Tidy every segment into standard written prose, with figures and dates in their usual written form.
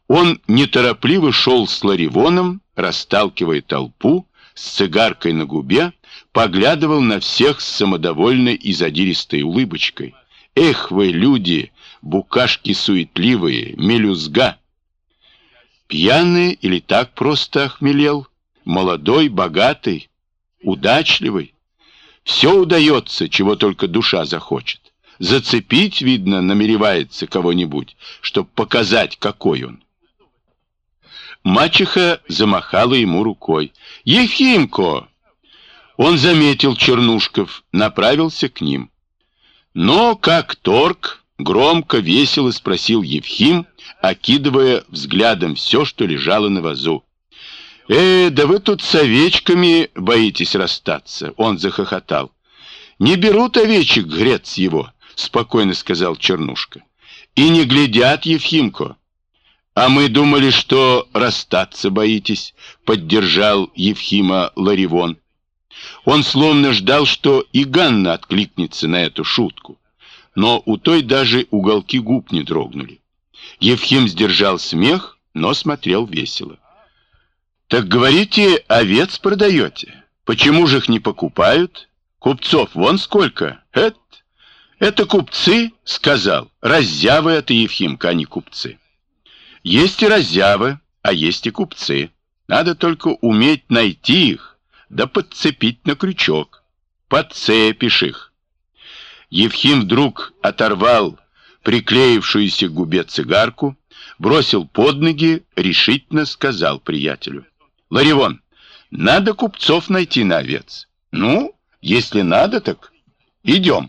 Он неторопливо шел с Ларивоном, расталкивая толпу, с цигаркой на губе, поглядывал на всех с самодовольной и задиристой улыбочкой. «Эх вы, люди, букашки суетливые, мелюзга!» Пьяный или так просто охмелел? Молодой, богатый, удачливый. Все удается, чего только душа захочет. Зацепить, видно, намеревается кого-нибудь, чтоб показать, какой он. Мачеха замахала ему рукой. «Ефимко!» Он заметил Чернушков, направился к ним. «Но как торг?» — громко, весело спросил Евхим, окидывая взглядом все, что лежало на вазу. Да вы тут с овечками боитесь расстаться!» Он захохотал. «Не берут овечек грец его!» — спокойно сказал Чернушка. «И не глядят, Евхимко!» «А мы думали, что расстаться боитесь», — поддержал Евхима Ларивон. Он словно ждал, что и Ганна откликнется на эту шутку, но у той даже уголки губ не дрогнули. Евхим сдержал смех, но смотрел весело. «Так говорите, овец продаете? Почему же их не покупают? Купцов вон сколько! Это купцы, — сказал, — раззявы это, Евхимка, а не купцы. Есть и раззявы, а есть и купцы. Надо только уметь найти их, да подцепить на крючок. Подцепишь их». Евхим вдруг оторвал приклеившуюся к губе цигарку, бросил под ноги, решительно сказал приятелю: «Ларивон, надо купцов найти на овец. Ну, если надо, так идем».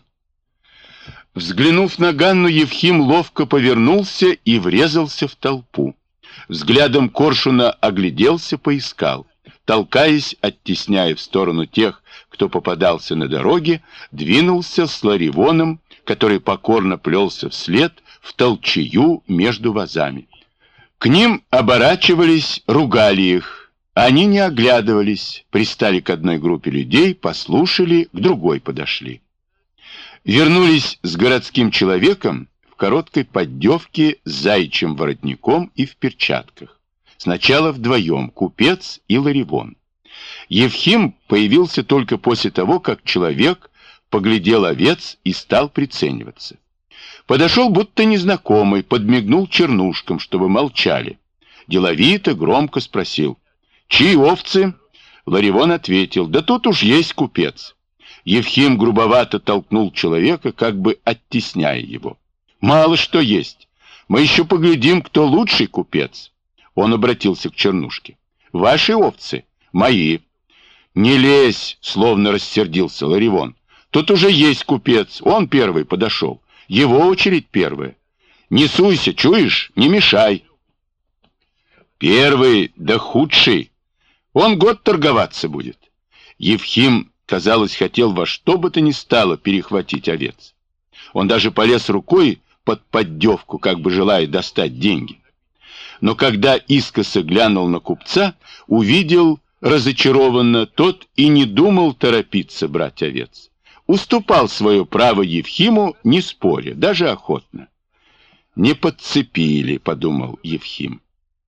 Взглянув на Ганну, Евхим ловко повернулся и врезался в толпу. Взглядом коршуна огляделся, поискал. Толкаясь, оттесняя в сторону тех, кто попадался на дороге, двинулся с Ларивоном, который покорно плелся вслед в толчею между вазами. К ним оборачивались, ругали их. Они не оглядывались, пристали к одной группе людей, послушали, к другой подошли. Вернулись с городским человеком в короткой поддевке с заячьим воротником и в перчатках. Сначала вдвоем, купец и Ларивон. Евхим появился только после того, как человек поглядел овец и стал прицениваться. Подошел будто незнакомый, подмигнул чернушкам, чтобы молчали. Деловито, громко спросил: «Чьи овцы?» Ларивон ответил: «Да тут уж есть купец». Евхим грубовато толкнул человека, как бы оттесняя его. «Мало что есть. Мы еще поглядим, кто лучший купец». Он обратился к Чернушке: «Ваши овцы?» «Мои». «Не лезь!» — словно рассердился Ларивон. «Тут уже есть купец. Он первый подошел. Его очередь первая. Не суйся, чуешь? Не мешай». «Первый, да худший. Он год торговаться будет». Евхим, казалось, хотел во что бы то ни стало перехватить овец. Он даже полез рукой под поддевку, как бы желая достать деньги. Но когда искоса глянул на купца, увидел разочарованно, тот и не думал торопиться брать овец. Уступал свое право Евхиму, не споря, даже охотно. «Не подцепили», — подумал Евхим.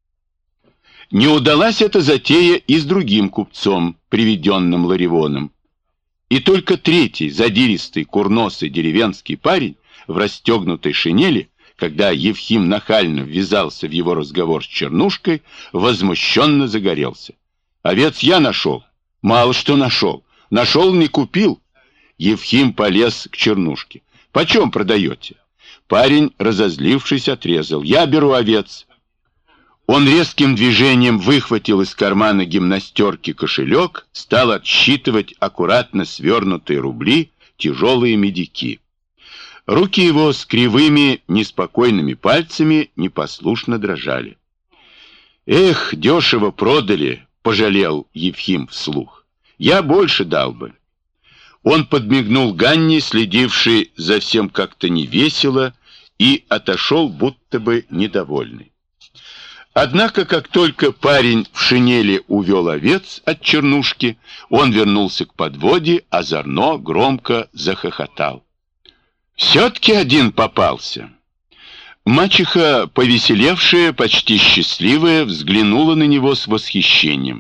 Не удалась эта затея и с другим купцом, приведенным Ларивоном. И только третий, задиристый, курносый деревенский парень в расстегнутой шинели, когда Евхим нахально ввязался в его разговор с Чернушкой, возмущенно загорелся. «Овец я нашел». «Мало что нашел. Нашел, не купил». Евхим полез к Чернушке. «Почем продаете?» Парень, разозлившись, отрезал: «Я беру овец». Он резким движением выхватил из кармана гимнастерки кошелек, стал отсчитывать аккуратно свернутые рубли, тяжелые медики. Руки его с кривыми, неспокойными пальцами непослушно дрожали. «Эх, дешево продали», — пожалел Евхим вслух. «Я больше дал бы». Он подмигнул Ганне, следившей за всем как-то невесело, и отошел, будто бы недовольный. Однако, как только парень в шинели увел овец от Чернушки, он вернулся к подводе, озорно, громко захохотал. «Все-таки один попался». Мачеха, повеселевшая, почти счастливая, взглянула на него с восхищением.